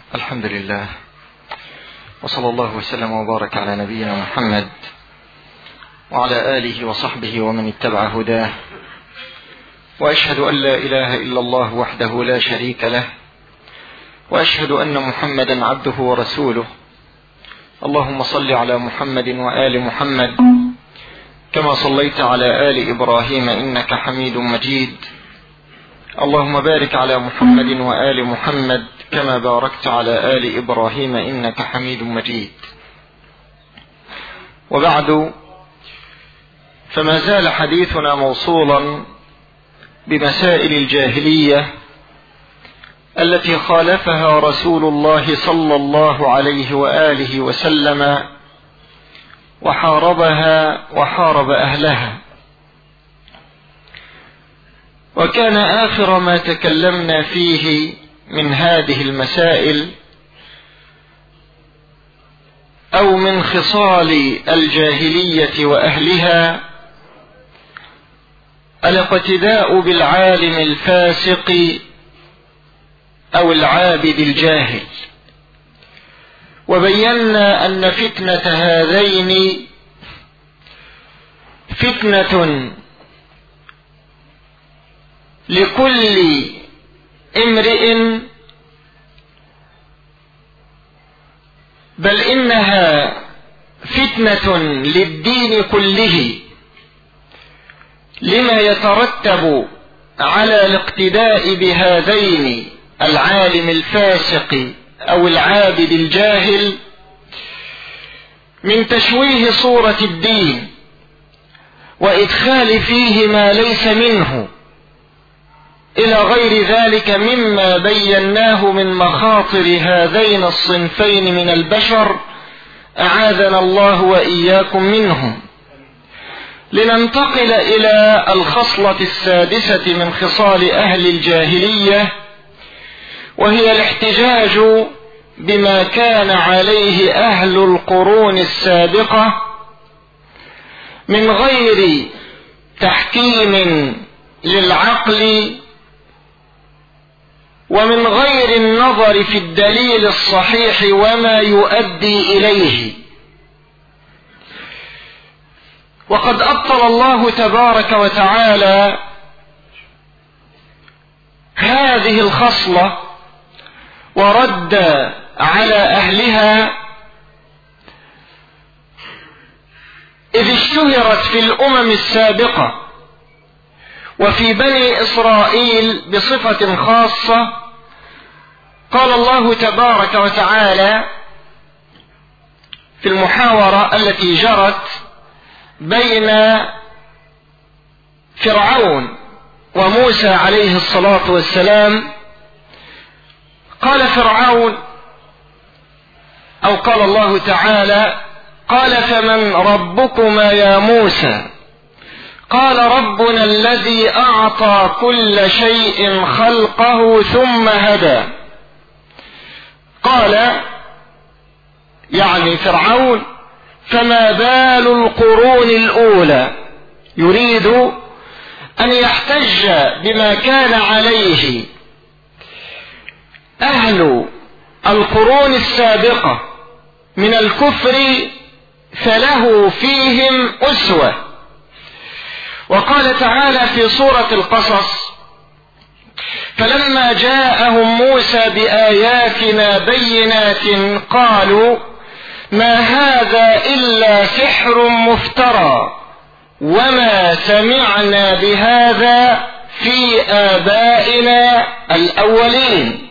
الحمد لله، وصلى الله وسلم وبارك على نبينا محمد وعلى آله وصحبه ومن اتبع هداه، وأشهد أن لا إله إلا الله وحده لا شريك له، وأشهد أن محمدا عبده ورسوله. اللهم صل على محمد وآل محمد كما صليت على آل إبراهيم إنك حميد مجيد. اللهم بارك على محمد وآل محمد كما باركت على آل إبراهيم إنك حميد مجيد. وبعد، فما زال حديثنا موصولا بمسائل الجاهلية التي خالفها رسول الله صلى الله عليه وآله وسلم وحاربها وحارب أهلها. وكان آخر ما تكلمنا فيه من هذه المسائل أو من خصال الجاهلية وأهلها الاقتداء بالعالم الفاسق أو العابد الجاهل، وبينا أن فتنة هذين فتنة لكل امرئ، بل إنها فتنة للدين كله، لما يترتب على الاقتداء بهذين العالم الفاسق أو العابد الجاهل من تشويه صورة الدين وإدخال فيه ما ليس منه، إلى غير ذلك مما بيناه من مخاطر هذين الصنفين من البشر، أعاذنا الله وإياكم منهم. لننتقل إلى الخصلة السادسة من خصال أهل الجاهلية، وهي الاحتجاج بما كان عليه أهل القرون السابقة من غير تحكيم للعقل ومن غير النظر في الدليل الصحيح وما يؤدي إليه. وقد أبطل الله تبارك وتعالى هذه الخصلة ورد على أهلها، إذ اشتهرت في الأمم السابقة وفي بني إسرائيل بصفة خاصة. قال الله تبارك وتعالى في المحاورة التي جرت بين فرعون وموسى عليه الصلاة والسلام، قال فرعون أو قال الله تعالى: قال فمن ربكما يا موسى؟ قال ربنا الذي أعطى كل شيء خلقه ثم هدى. قال يعني فرعون: فما بال القرون الأولى؟ يريد أن يحتج بما كان عليه أهل القرون السابقة من الكفر، فله فيهم أسوة. وقال تعالى في سورة القصص: فلما جاءهم موسى بآياتنا بينات قالوا ما هذا إلا سحر مفترى وما سمعنا بهذا في آبائنا الأولين.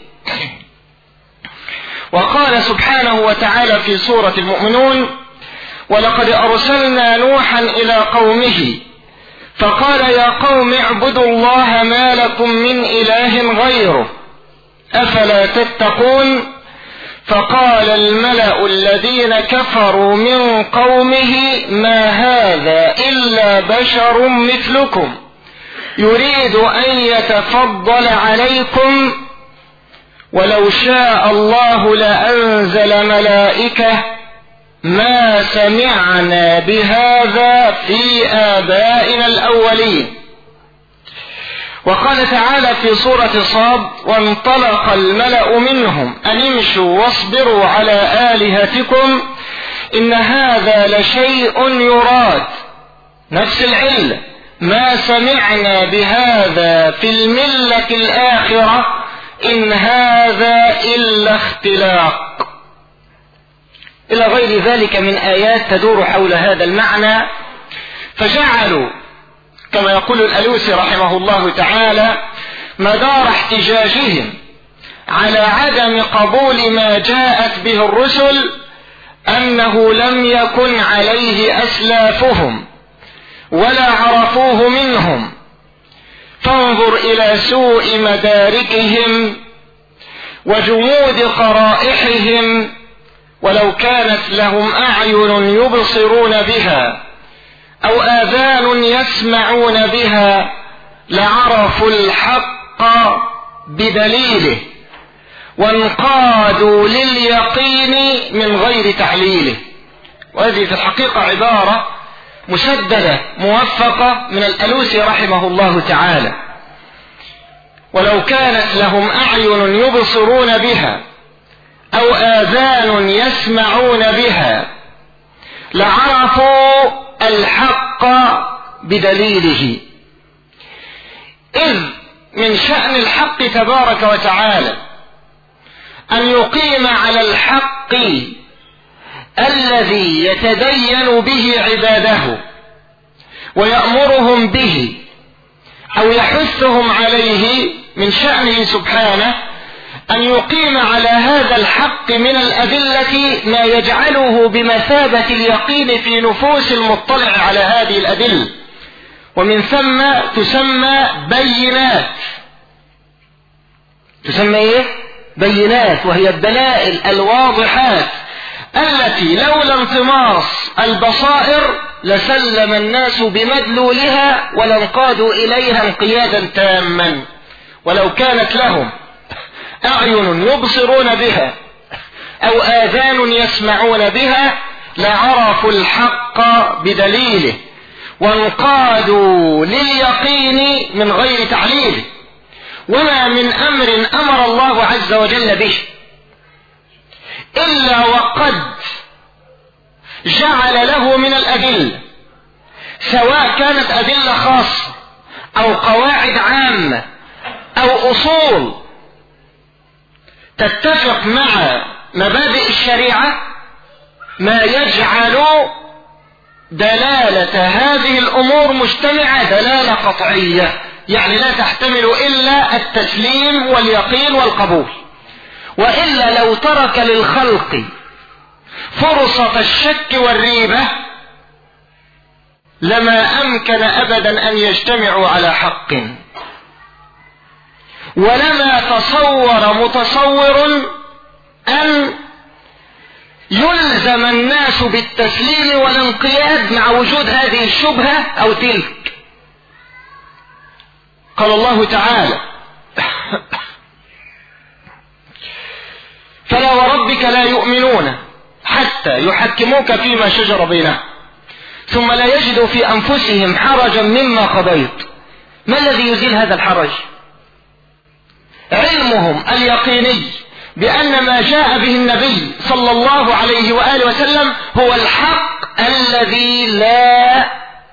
وقال سبحانه وتعالى في سورة المؤمنون: ولقد أرسلنا نوحا إلى قومه فقال يا قوم اعبدوا الله ما لكم من إله غيره أفلا تتقون. فقال الملأ الذين كفروا من قومه ما هذا إلا بشر مثلكم يريد أن يتفضل عليكم ولو شاء الله لأنزل ملائكة ما سمعنا بهذا في آبائنا الأولين. وقال تعالى في سورة صاد: وانطلق الملأ منهم أن امشوا واصبروا على آلهتكم إن هذا لشيء يراد. نفس العلة: ما سمعنا بهذا في الملة الآخرة إن هذا إلا اختلاق، إلى غير ذلك من آيات تدور حول هذا المعنى. فجعلوا كما يقول الألوسي رحمه الله تعالى مدار احتجاجهم على عدم قبول ما جاءت به الرسل أنه لم يكن عليه أسلافهم ولا عرفوه منهم، فانظر إلى سوء مداركهم وجمود قرائحهم، ولو كانت لهم أعين يبصرون بها أو آذان يسمعون بها لعرفوا الحق بدليله وانقادوا لليقين من غير تعليله. وهذه في الحقيقة عبارة مسددة موفقة من الألوسي رحمه الله تعالى. ولو كانت لهم أعين يبصرون بها أو آذان يسمعون بها لعرفوا الحق بدليله، إذ من شأن الحق تبارك وتعالى أن يقيم على الحق الذي يتدين به عباده ويأمرهم به أو يحثهم عليه. من شأنه سبحانه أن يقيم على هذا الحق من الأدلة ما يجعله بمثابة اليقين في نفوس المطلع على هذه الأدلة، ومن ثم تسمى بينات. تسمى إيه؟ بينات، وهي الدلائل الواضحات التي لولا انطماس البصائر لسلم الناس بمدلولها ولانقادوا إليها انقيادا تاما. ولو كانت لهم أعين يبصرون بها أو آذان يسمعون بها لعرفوا الحق بدليله وانقادوا لليقين من غير تعليله. وما من أمر أمر الله عز وجل به إلا وقد جعل له من الأدلة، سواء كانت أدلة خاصة أو قواعد عامة أو أصول تتفق مع مبادئ الشريعة، ما يجعل دلالة هذه الأمور مجتمعة دلالة قطعية، يعني لا تحتمل إلا التسليم واليقين والقبول. وإلا لو ترك للخلق فرصة الشك والريبة لما أمكن أبدا أن يجتمعوا على حق، ولما تصور متصور أن يلزم الناس بالتسليم والانقياد مع وجود هذه الشبهة أو تلك. قال الله تعالى: فلا وربك لا يؤمنون حتى يحكموك فيما شجر بينهم ثم لا يجدوا في أنفسهم حرجا مما قضيت. ما الذي يزيل هذا الحرج؟ علمهم اليقيني بأن ما جاء به النبي صلى الله عليه وآله وسلم هو الحق الذي لا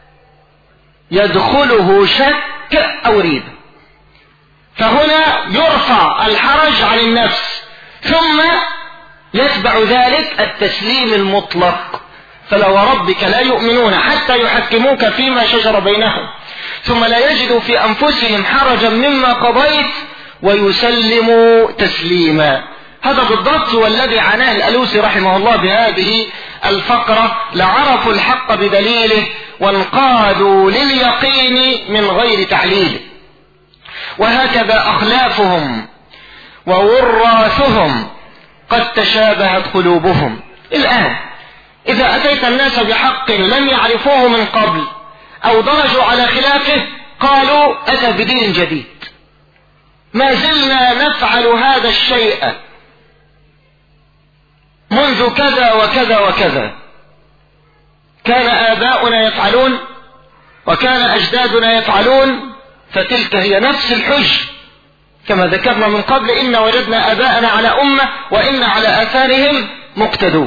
يدخله شك أو ريبة. فهنا يرفع الحرج عن النفس، ثم يتبع ذلك التسليم المطلق. فلا وربك لا يؤمنون حتى يحكموك فيما شجر بينهم ثم لا يجدوا في أنفسهم حرجا مما قضيت ويسلموا تسليما. هذا بالضبط هو الذي عناه الألوسي رحمه الله بهذه الفقرة: لعرفوا الحق بدليله وانقادوا لليقين من غير تعليله. وهكذا أخلافهم ووراثهم قد تشابهت قلوبهم. الآن إذا أتيت الناس بحق لم يعرفوه من قبل أو درجوا على خلافه قالوا أتى بدين جديد. ما زلنا نفعل هذا الشيء منذ كذا وكذا وكذا، كان آباؤنا يفعلون وكان أجدادنا يفعلون، فتلك هي نفس الحج، كما ذكرنا من قبل: إن وجدنا آباءنا على أمة وإن على آثارهم مقتدون.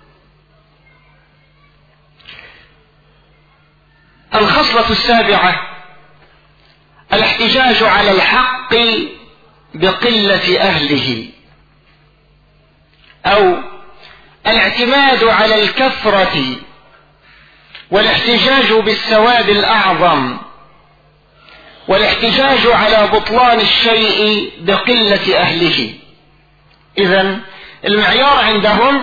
الخصلة السابعة: الاحتجاج على الحق بقلة أهله، أو الاعتماد على الكثرة والاحتجاج بالسواد الأعظم، والاحتجاج على بطلان الشيء بقلة أهله. إذن المعيار عندهم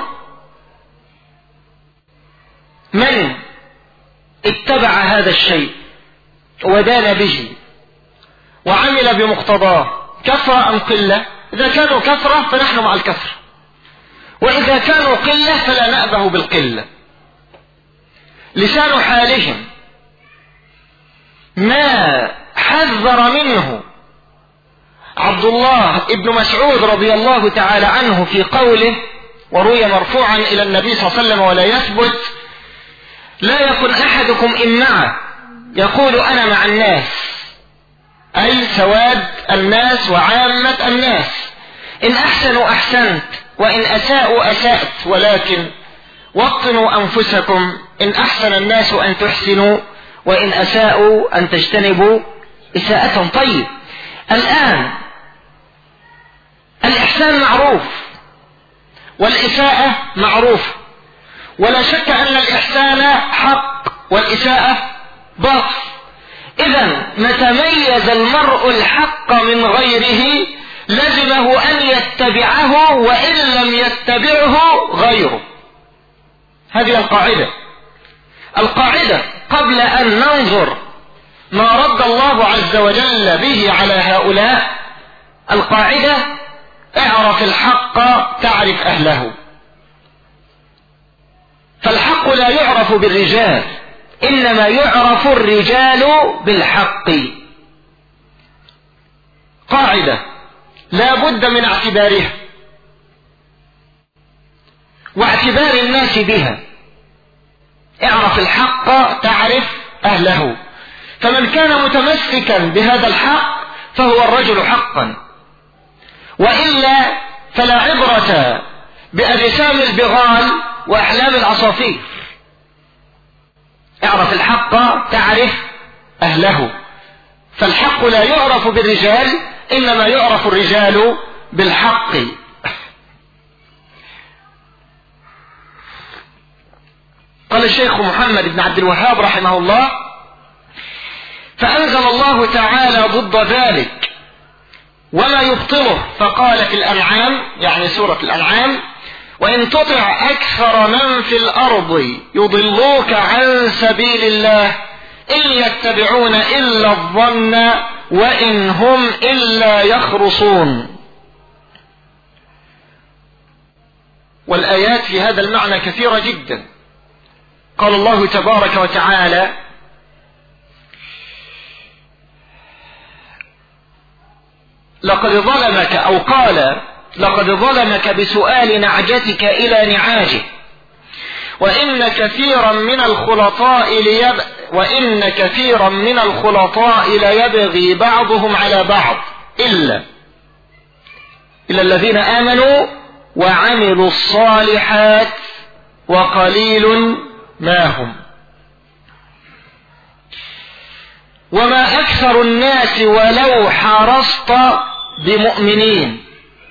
من اتبع هذا الشيء ودان به وعمل بمقتضاه، كثرة أم قلة. إذا كانوا كثرة فنحن مع الكثرة، وإذا كانوا قلة فلا نأبه بالقلة. لسان حالهم ما حذر منه عبد الله ابن مسعود رضي الله تعالى عنه في قوله، وروي مرفوعا إلى النبي صلى الله عليه وسلم ولا يثبت: لا يكن أحدكم إمعة يقول أنا مع الناس، أي سواد الناس وعامة الناس. إن أحسنوا أحسنت وإن أساءوا أسأت، ولكن وطنوا أنفسكم، إن أحسن الناس أن تحسنوا وإن أساءوا أن تجتنبوا إساءة. طيب، الآن الإحسان معروف والإساءة معروفة، ولا شك أن الإحسان حق والإساءة باطل. إذن متى ميز المرء الحق من غيره لزمه أن يتبعه وإن لم يتبعه غيره. هذه القاعدة قبل أن ننظر ما رد الله عز وجل به على هؤلاء. القاعدة: اعرف الحق تعرف أهله. فالحق لا يعرف بالرجال، إنما يعرف الرجال بالحق. قاعدة لا بد من اعتبارها واعتبار الناس بها. اعرف الحق تعرف أهله. فمن كان متمسكا بهذا الحق فهو الرجل حقا، وإلا فلا عبرة بأجسام البغال وأحلام العصافير. اعرف الحق تعرف أهله. فالحق لا يعرف بالرجال، إنما يعرف الرجال بالحق. قال الشيخ محمد بن عبد الوهاب رحمه الله: فأنزل الله تعالى ضد ذلك وما يبطله، فقال في الأنعام، يعني سورة الأنعام: وإن تطع أكثر من في الأرض يضلوك عن سبيل الله إن يتبعون إلا الظن وإن هم إلا يخرصون. والآيات في هذا المعنى كثيرة جدا. قال الله تبارك وتعالى: لقد ظلمك، أو قال: لقد ظلمك بسؤال نعجتك إلى نعاجه وإن كثيرا من الخلطاء ليبغي بعضهم على بعض إلا الذين آمنوا وعملوا الصالحات وقليل ما هم. وما أكثر الناس ولو حرصت بمؤمنين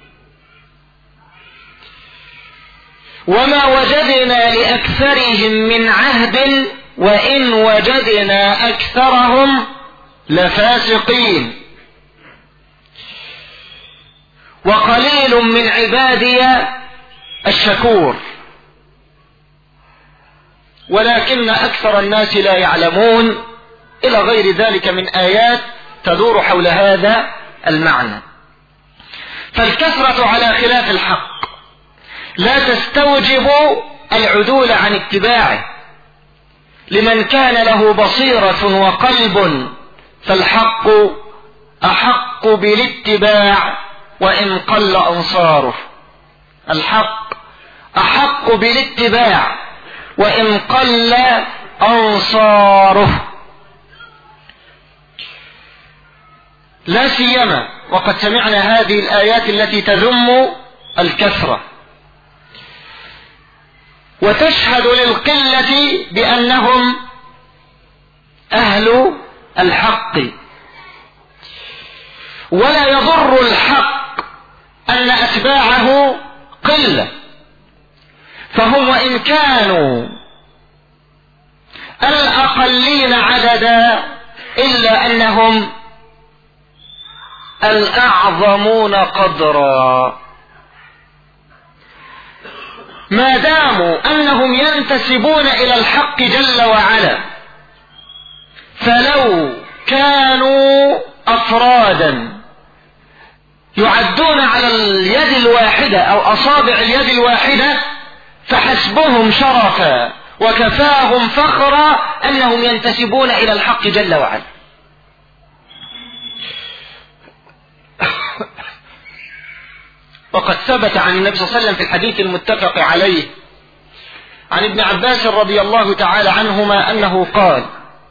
وما وجدنا لأكثرهم من عهد وإن وجدنا أكثرهم لفاسقين وقليل من عبادي الشكور ولكن أكثر الناس لا يعلمون، إلى غير ذلك من آيات تدور حول هذا المعنى. فالكثرة على خلاف الحق لا تستوجب العدول عن اتباعه. لمن كان له بصيرة وقلب فالحق أحق بالاتباع وإن قل أنصاره. الحق أحق بالاتباع وإن قل أنصاره. لا سيما وقد سمعنا هذه الآيات التي تذم الكثرة وتشهد للقلة بأنهم أهل الحق. ولا يضر الحق أن أتباعه قلة، فهم وإن كانوا الأقلين عددا إلا أنهم الأعظمون قدرا، ما داموا أنهم ينتسبون إلى الحق جل وعلا. فلو كانوا أفرادا يعدون على اليد الواحدة أو أصابع اليد الواحدة فحسبهم شرفا وكفاهم فخرا أنهم ينتسبون إلى الحق جل وعلا. وقد ثبت عن النبي صلى الله عليه وسلم في الحديث المتفق عليه عن ابن عباس رضي الله تعالى عنهما أنه قال: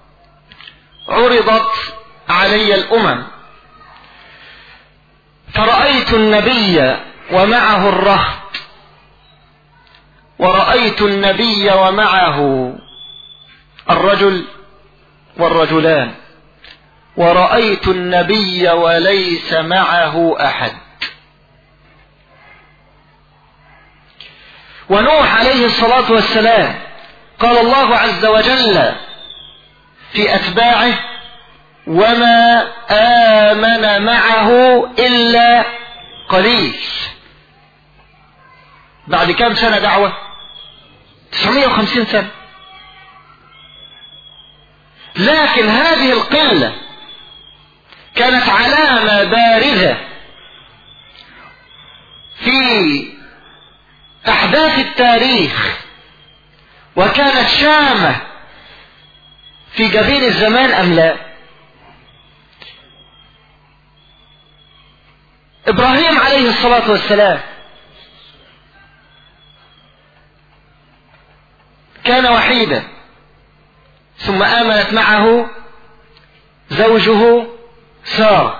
عرضت علي الأمم فرأيت النبي ومعه الرهط، ورأيت النبي ومعه الرجل والرجلان، ورأيت النبي وليس معه أحد. ونوح عليه الصلاة والسلام قال الله عز وجل في أتباعه: وما آمن معه إلا قليل. بعد كم سنة دعوة؟ 950 سنة. لكن هذه القلة كانت علامة بارزة في أحداث التاريخ، وكانت شامة في جبين الزمان أم لا؟ إبراهيم عليه الصلاة والسلام كان وحيدا، ثم آمنت معه زوجه سارة.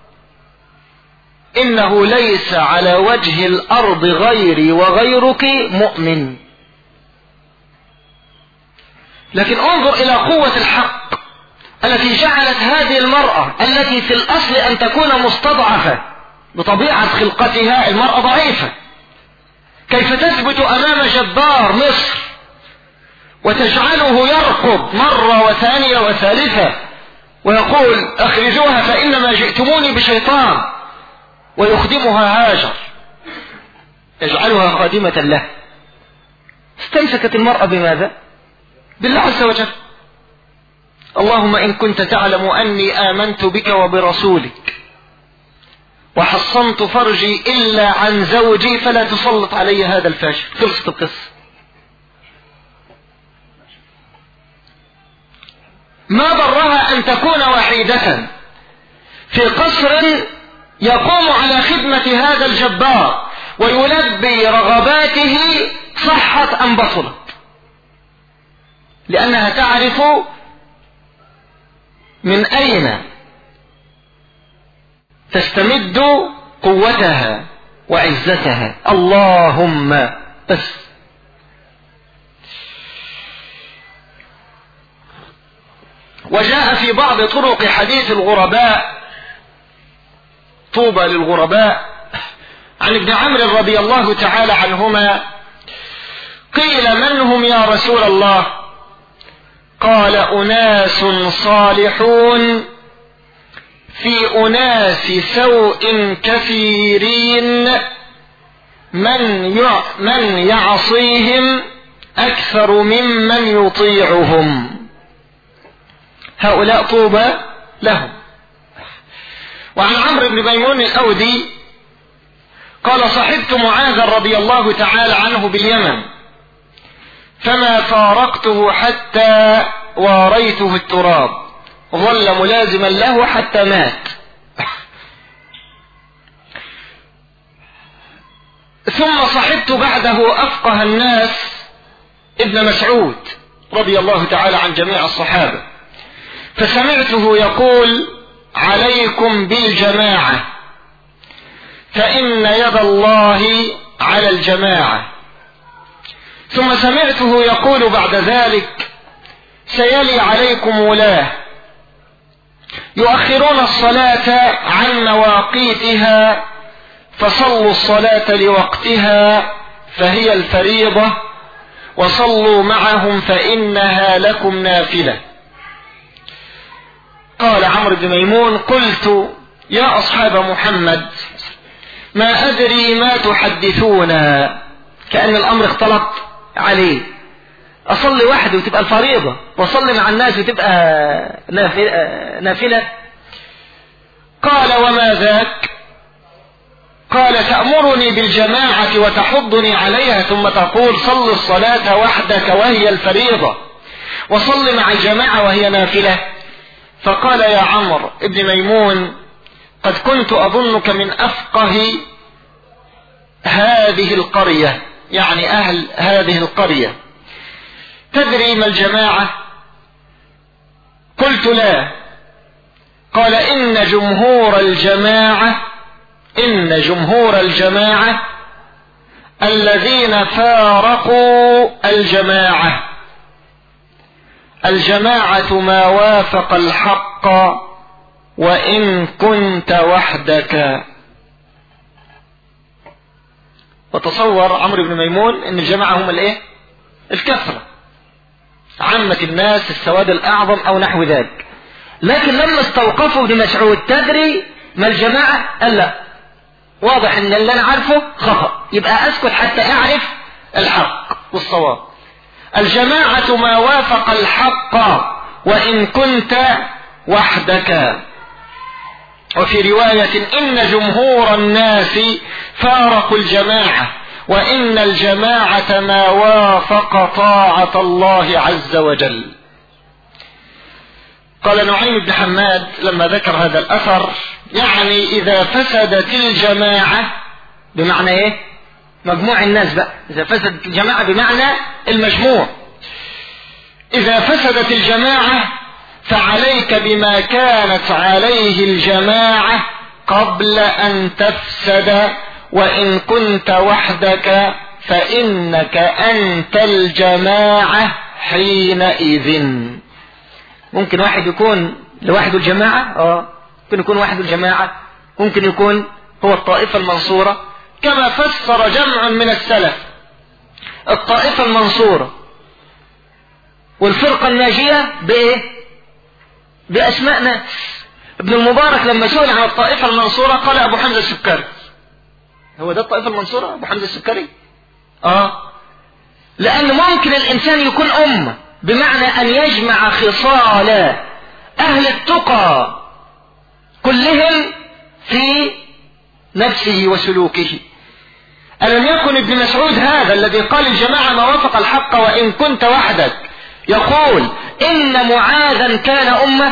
إنه ليس على وجه الأرض غيري وغيرك مؤمن. لكن انظر إلى قوة الحق التي جعلت هذه المرأة التي في الأصل أن تكون مستضعفة بطبيعة خلقتها، المرأة ضعيفة، كيف تثبت أمام جبار مصر وتجعله يركض مرة وثانية وثالثة ويقول: أخرجوها فإنما جئتموني بشيطان، ويخدمها هاجر يجعلها خادمة له. استمسكت المرأة بماذا؟ بالله عز وجل. اللهم إن كنت تعلم أني آمنت بك وبرسولك وحصنت فرجي إلا عن زوجي فلا تسلط علي هذا الفاجر. خلصت القصة. ما ضرها أن تكون وحيدة في قصر يقوم على خدمة هذا الجبار ويلبي رغباته، صحت أم بطلت، لأنها تعرف من أين تستمد قوتها وعزتها. اللهم بس. وجاء في بعض طرق حديث الغرباء: طوبى للغرباء، عن ابن عمرو رضي الله تعالى عنهما قيل: من هم يا رسول الله؟ قال: أناس صالحون في أناس سوء كثيرين من يعصيهم أكثر ممن يطيعهم. هؤلاء طوبى لهم. وعن عمرو بن ميمون الأودي قال: صحبت معاذ رضي الله تعالى عنه باليمن فما فارقته حتى واريته التراب، ظل ملازما له حتى مات. ثم صحبت بعده أفقه الناس ابن مسعود رضي الله تعالى عن جميع الصحابة، فسمعته يقول: عليكم بالجماعة فإن يد الله على الجماعة. ثم سمعته يقول بعد ذلك: سيلي عليكم ولاة يؤخرون الصلاة عن مواقيتها فصلوا الصلاة لوقتها فهي الفريضة وصلوا معهم فإنها لكم نافلة. قال عمرو بن ميمون: قلت يا أصحاب محمد ما أدري ما تحدثون، كأن الأمر اختلط عليه. أصلي وحدي وتبقى الفريضة، وأصلي مع الناس وتبقى نافلة. قال: وما ذاك؟ قال: تأمرني بالجماعة وتحضني عليها ثم تقول صل الصلاة وحدك وهي الفريضة وصل مع الجماعة وهي نافلة. فقال: يا عمرو ابن ميمون قد كنت أظنك من أفقه هذه القرية، يعني أهل هذه القرية، تدري ما الجماعة؟ قلت: لا. قال: إن جمهور الجماعة الذين فارقوا الجماعة ما وافق الحق وإن كنت وحدك. وتصور عمرو بن ميمون ان الجماعة هم الايه؟ الكثرة، عامة الناس، السواد الأعظم أو نحو ذلك. لكن لما استوقفوا ابن مسعود تدري ما الجماعة؟ قال: لا، واضح ان اللي انا عارفه خطأ، يبقى اسكت حتى اعرف الحق والصواب. الجماعة ما وافق الحق وإن كنت وحدك. وفي رواية: إن جمهور الناس فارقوا الجماعة وإن الجماعة ما وافق طاعة الله عز وجل. قال نعيم بن حماد لما ذكر هذا الأثر: يعني إذا فسدت الجماعة، بمعنى إيه؟ مجموع الناس بقى. إذا فسدت الجماعة بمعنى المجموع. إذا فسدت الجماعة فعليك بما كانت عليه الجماعة قبل أن تفسد، وإن كنت وحدك فإنك أنت الجماعة حينئذ. ممكن واحد يكون لوحده الجماعة، ممكن يكون وحده الجماعة، ممكن يكون هو الطائفة المنصورة، كما فسر جمع من السلف الطائفة المنصورة والفرقة الناجية بإيه؟ بأسماء ناس. ابن المبارك لما سئل عن الطائفة المنصورة قال: أبو حمزة السكري. هو ده الطائفة المنصورة أبو حمزة السكري؟ لأن ممكن الإنسان يكون أمة، بمعنى أن يجمع خصال أهل التقى كلهم في نفسه وسلوكه. ألم يكن ابن مسعود هذا الذي قال الجماعة ما وافق الحق وإن كنت وحدك يقول إن معاذا كان أمة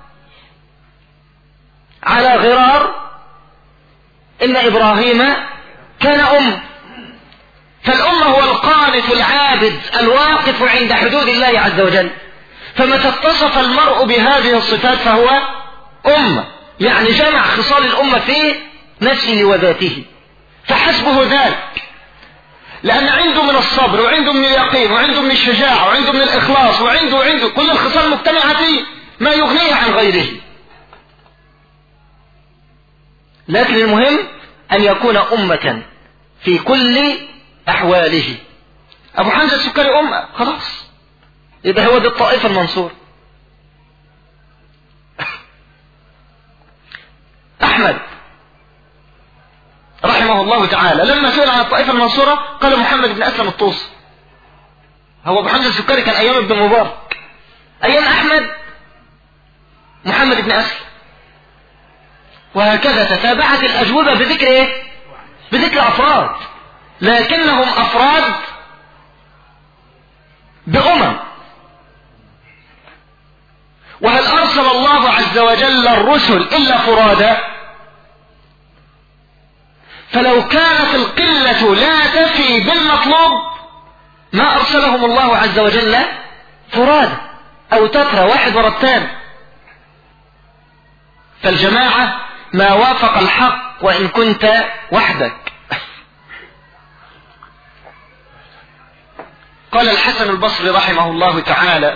على غرار، إن إبراهيم كان أمة. فالأمة هو القانت العابد الواقف عند حدود الله عز وجل. فمتى اتصف المرء بهذه الصفات فهو أمة، يعني جمع خصال الأمة في نفسه وذاته، فحسبه ذلك، لأن عنده من الصبر وعنده من اليقين وعنده من الشجاعة وعنده من الإخلاص وعنده كل الخصال مجتمعة فيه ما يغنيه عن غيره. لكن المهم أن يكون أمة في كل أحواله. أبو حمزة السكري أمة، خلاص، يبقى هو دي الطائفة المنصور. أحمد رحمه الله تعالى لما سئل عن الطائفة المنصورة قال محمد بن أسلم الطوسي. هو أبو حمزة السكري كان أيام ابن المبارك، أيام أحمد محمد بن أسلم، وهكذا تتابعت الأجوبة بذكر إيه؟ بذكر أفراد، لكنهم أفراد بأمم. وهل أرسل الله عز وجل الرسل إلا فرادا؟ فلو كانت القلة لا تفي بالمطلوب ما أرسلهم الله عز وجل فرادا أو تترى واحد ورا الثاني. فالجماعة ما وافق الحق وإن كنت وحدك. قال الحسن البصري رحمه الله تعالى: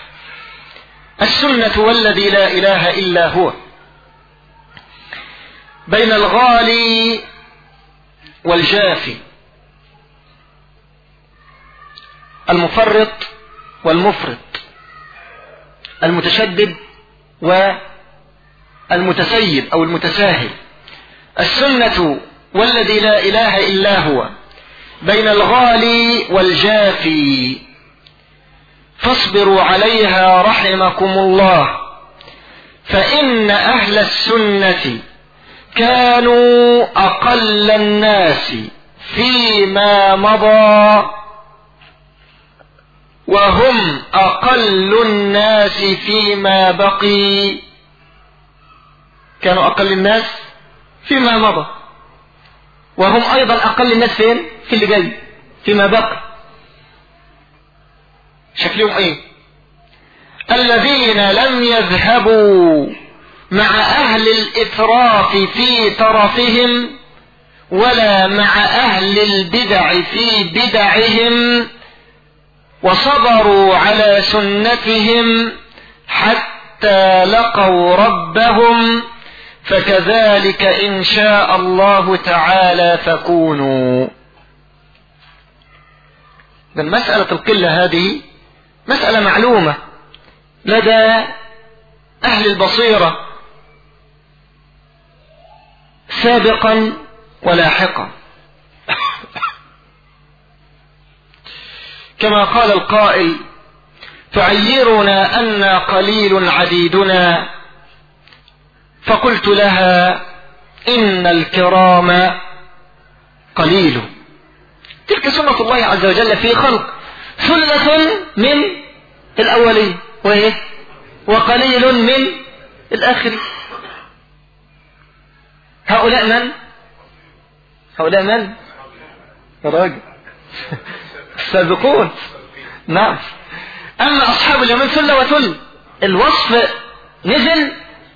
السنة والذي لا إله إلا هو بين الغالي والجافي، المفرط والمفرط، المتشدد والمتسيب أو المتساهل. السنة والذي لا إله إلا هو بين الغالي والجافي، فاصبروا عليها رحمكم الله، فإن أهل السنة كانوا أقل الناس فيما مضى، وهم أقل الناس فيما بقي. كانوا أقل الناس فيما مضى، وهم أيضا أقل الناس فين؟ في اللي جاي فيما بقي. شكلهم ايه؟ الذين لم يذهبوا مع أهل الإتراف في ترفهم، ولا مع أهل البدع في بدعهم، وصبروا على سنتهم حتى لقوا ربهم، فكذلك إن شاء الله تعالى فكونوا. من مسألة القلة هذه مسألة معلومة لدى أهل البصيرة سابقا ولاحقا، كما قال القائل: تعيرنا أن قليل عديدنا، فقلت لها إن الكرام قليل. تلك سنة الله عز وجل في خلق، ثلة من الأولين وقليل من الآخرين. هؤلاء من؟ هؤلاء من؟ يا راجل السابقون. نعم. أما أصحاب اليمين ثلة وثل، الوصف نزل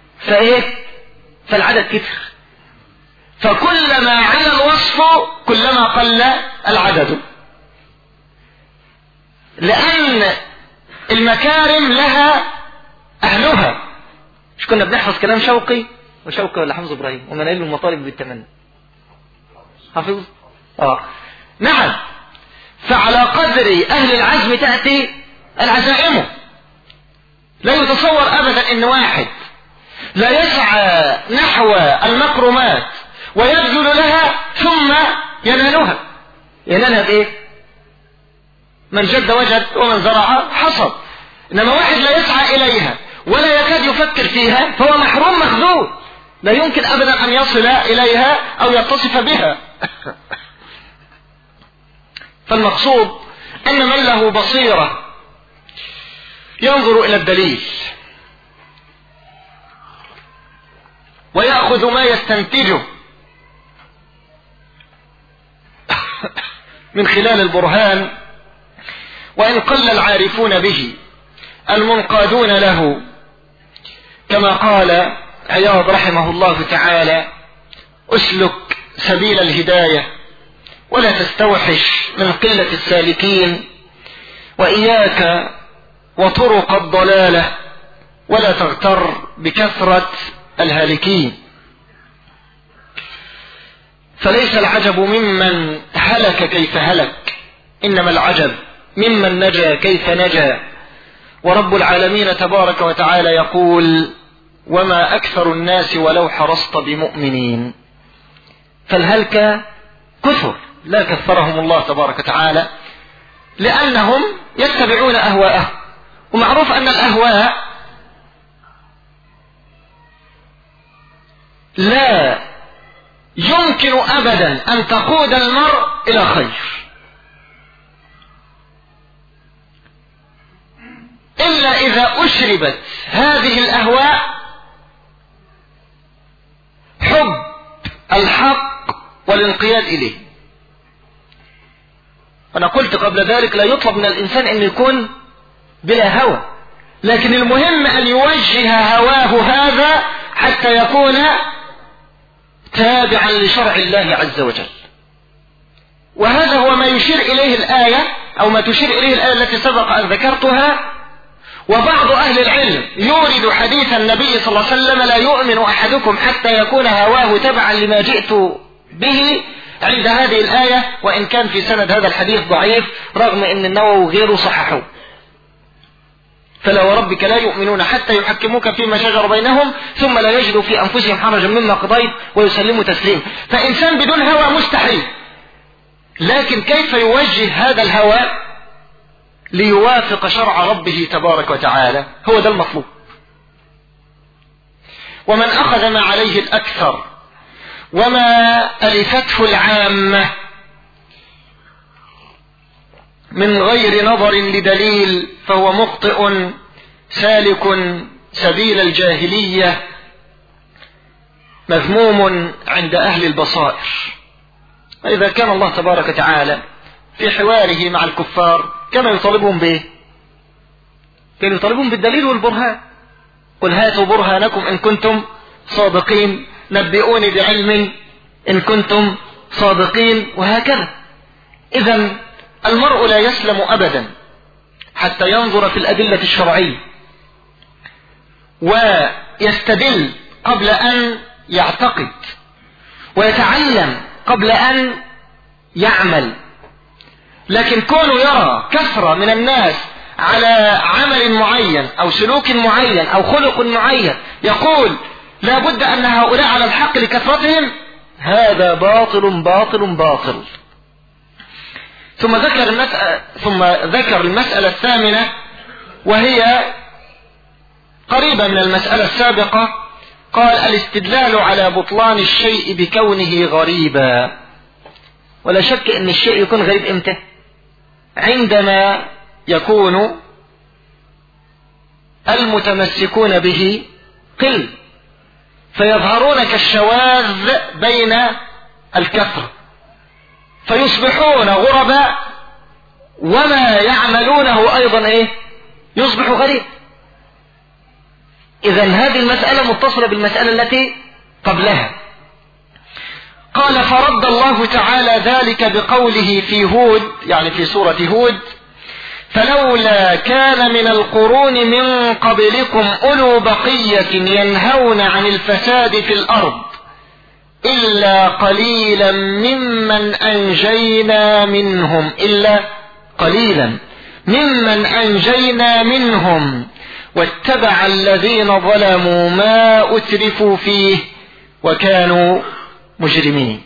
فالعدد كتر، فكلما على الوصف كلما قل العدد، لأن المكارم لها أهلها. مش كنا بنحفظ كلام شوقي ولا حمز إبراهيم؟ ومنايل المطالب بالتمنى حافظ؟ نعم. فعلى قدر أهل العزم تأتي العزائم. لا يتصور أبدا أن واحد لا يسعى نحو المكرمات ويبذل لها ثم ينالها بإيه؟ من جد وجد ومن زرع حصد. إنما واحد لا يسعى إليها ولا يكاد يفكر فيها فهو محروم مخذول، لا يمكن أبدا أن يصل إليها أو يتصف بها. فالمقصود أن من له بصيرة ينظر إلى الدليل ويأخذ ما يستنتجه من خلال البرهان، وإن قل العارفون به المنقادون له، كما قال عياض رحمه الله تعالى: اسلك سبيل الهداية ولا تستوحش من قلة السالكين، وإياك وطرق الضلالة ولا تغتر بكثرة الهالكين. فليس العجب ممن هلك كيف هلك، إنما العجب ممن نجا كيف نجا. ورب العالمين تبارك وتعالى يقول: وما أكثر الناس ولو حرصت بمؤمنين. فالهلك كثر لا كثرهم الله تبارك وتعالى، لأنهم يتبعون أهواءهم. ومعروف أن الأهواء لا يمكن أبدا أن تقود المرء إلى خير، إلا إذا أشربت هذه الأهواء حب الحق والانقياد إليه. أنا قلت قبل ذلك: لا يطلب من الإنسان أن يكون بلا هوى، لكن المهم أن يوجه هواه هذا حتى يكون تابعا لشرع الله عز وجل. وهذا هو ما يشير إليه الآية، أو ما تشير إليه الآية التي سبق أن ذكرتها. وبعض أهل العلم يورد حديث النبي صلى الله عليه وسلم: لا يؤمن أحدكم حتى يكون هواه تبعا لما جئت به، عند هذه الآية، وإن كان في سند هذا الحديث ضعيف رغم أن النووي غيره صححه. فلا وربك لا يؤمنون حتى يحكموك فيما شجر بينهم ثم لا يجدوا في أنفسهم حرجا مما قضيت ويسلموا تسليم. فإنسان بدون هوى مستحيل، لكن كيف يوجه هذا الهوى ليوافق شرع ربه تبارك وتعالى؟ هو ده المطلوب. ومن أخذ ما عليه الأكثر وما ألفته العامة من غير نظر لدليل فهو مخطئ سالك سبيل الجاهلية مذموم عند أهل البصائر. وإذا كان الله تبارك وتعالى في حواره مع الكفار كما يطالبهم به، كانوا يطالبهم بالدليل والبرهان. قل هاتوا برهانكم إن كنتم صادقين، نبئوني بعلم إن كنتم صادقين، وهكذا. إذن المرء لا يسلم أبدا حتى ينظر في الأدلة الشرعية ويستدل قبل أن يعتقد، ويتعلم قبل أن يعمل. لكن كونه يرى كثرة من الناس على عمل معين أو سلوك معين أو خلق معين يقول لا بد أن هؤلاء على الحق لكثرتهم، هذا باطل باطل باطل. ثم ذكر المسألة الثامنة، وهي قريبة من المسألة السابقة. قال: الاستدلال على بطلان الشيء بكونه غريبا. ولا شك أن الشيء يكون غريب إمتى؟ عندما يكون المتمسكون به قل، فيظهرون كالشواذ بين الكثرة، فيصبحون غرباء، وما يعملونه أيضا يصبح غريب. إذن هذه المسألة متصلة بالمسألة التي قبلها. قال: فرد الله تعالى ذلك بقوله في هود، يعني في سورة هود: فلولا كان من القرون من قبلكم أولو بقية ينهون عن الفساد في الأرض إلا قليلا ممن أنجينا منهم، إلا قليلا ممن أنجينا منهم واتبع الذين ظلموا ما أترفوا فيه وكانوا مجرمين.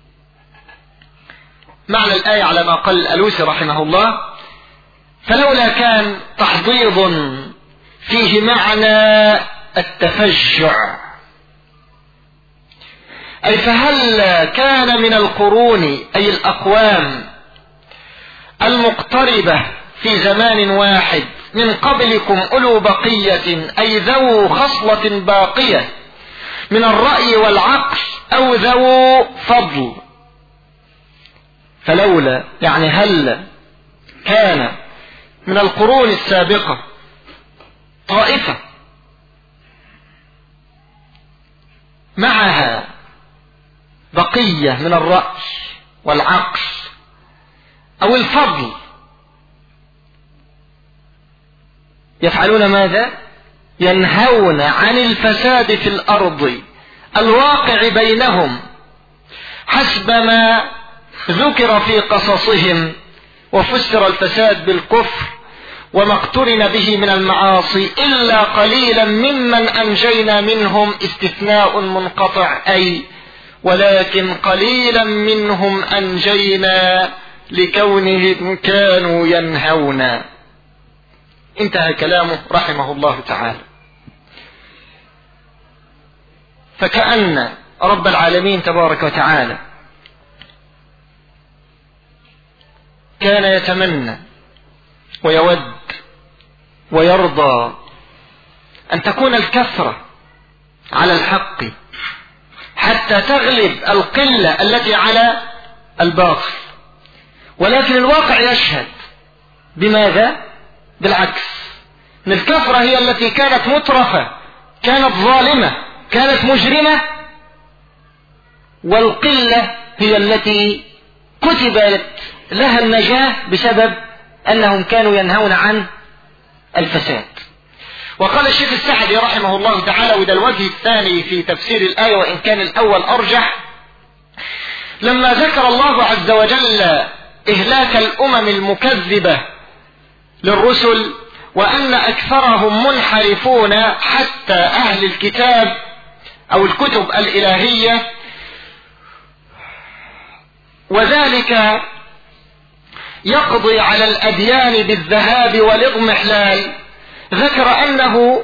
معنى الآية على ما قال الألوسي رحمه الله: فلولا كان تحضيض فيه معنى التفجع، أي فهل كان من القرون أي الأقوام المقتربة في زمان واحد من قبلكم أولو بقية، أي ذو خصلة باقية من الرأي والعقل أو ذو فضل. فلولا يعني هل كان من القرون السابقة طائفة معها بقية من الرأي والعقل أو الفضل، يفعلون ماذا؟ ينهون عن الفساد في الأرض الواقع بينهم حسب ما ذكر في قصصهم، وفسر الفساد بالكفر وما اقترن به من المعاصي، إلا قليلا ممن أنجينا منهم، استثناء منقطع، أي ولكن قليلا منهم أنجينا لكونهم كانوا ينهون. انتهى كلامه رحمه الله تعالى. فكأن رب العالمين تبارك وتعالى كان يتمنى ويود ويرضى أن تكون الكثرة على الحق حتى تغلب القلة التي على الباطل، ولكن الواقع يشهد بماذا؟ بالعكس، ان الكثرة هي التي كانت مترفة، كانت ظالمة، كانت مجرمة، والقلة هي التي كتبت لها النجاة بسبب أنهم كانوا ينهون عن الفساد. وقال الشيخ السعدي رحمه الله تعالى، وده الوجه الثاني في تفسير الآية وإن كان الأول أرجح، لما ذكر الله عز وجل إهلاك الأمم المكذبة للرسل وأن أكثرهم منحرفون حتى أهل الكتاب أو الكتب الإلهية، وذلك يقضي على الأديان بالذهاب والاضمحلال، ذكر أنه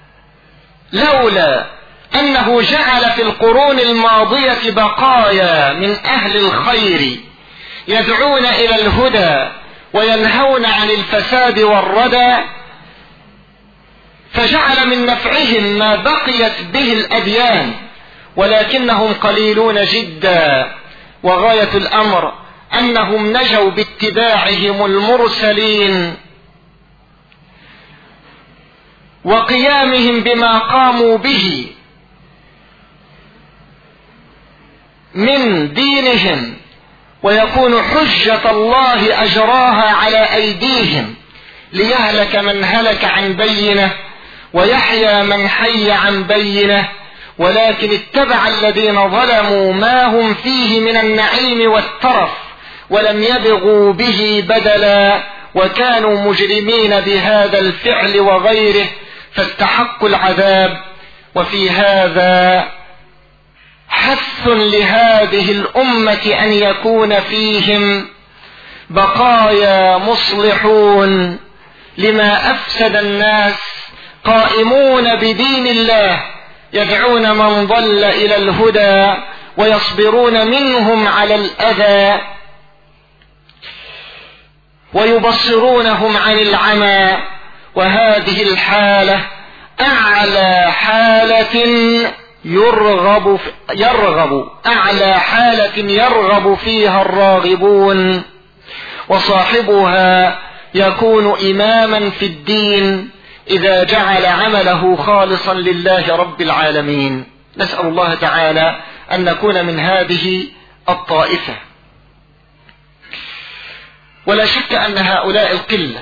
لولا أنه جعل في القرون الماضية بقايا من أهل الخير يدعون إلى الهدى وينهون عن الفساد والردى، فجعل من نفعهم ما بقيت به الأديان، ولكنهم قليلون جدا، وغاية الأمر أنهم نجوا باتباعهم المرسلين وقيامهم بما قاموا به من دينهم، ويكون حجة الله أجراها على أيديهم، ليهلك من هلك عن بينه ويحيى من حي عن بينه، ولكن اتبع الذين ظلموا ما هم فيه من النعيم والترف ولم يبغوا به بدلا، وكانوا مجرمين بهذا الفعل وغيره فاستحقوا العذاب. وفي هذا حث لهذه الأمة أن يكون فيهم بقايا مصلحون لما أفسد الناس، قائمون بدين الله يدعون من ضل إلى الهدى ويصبرون منهم على الأذى ويبصرونهم عن العمى، وهذه الحالة أعلى حالة يرغب فيها الراغبون، وصاحبها يكون إماما في الدين إذا جعل عمله خالصا لله رب العالمين. نسأل الله تعالى أن نكون من هذه الطائفة. ولا شك أن هؤلاء القلة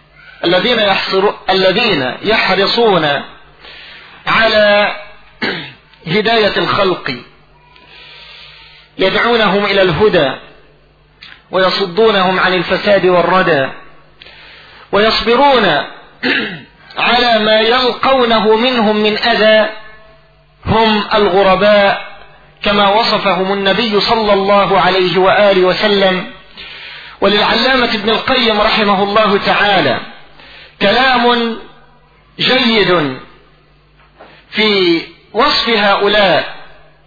الذين يحرصون على هداية الخلق يدعونهم إلى الهدى ويصدونهم عن الفساد والردى ويصبرون على ما يلقونه منهم من أذى، هم الغرباء كما وصفهم النبي صلى الله عليه وآله وسلم. وللعلامة ابن القيم رحمه الله تعالى كلام جيد في وصف هؤلاء،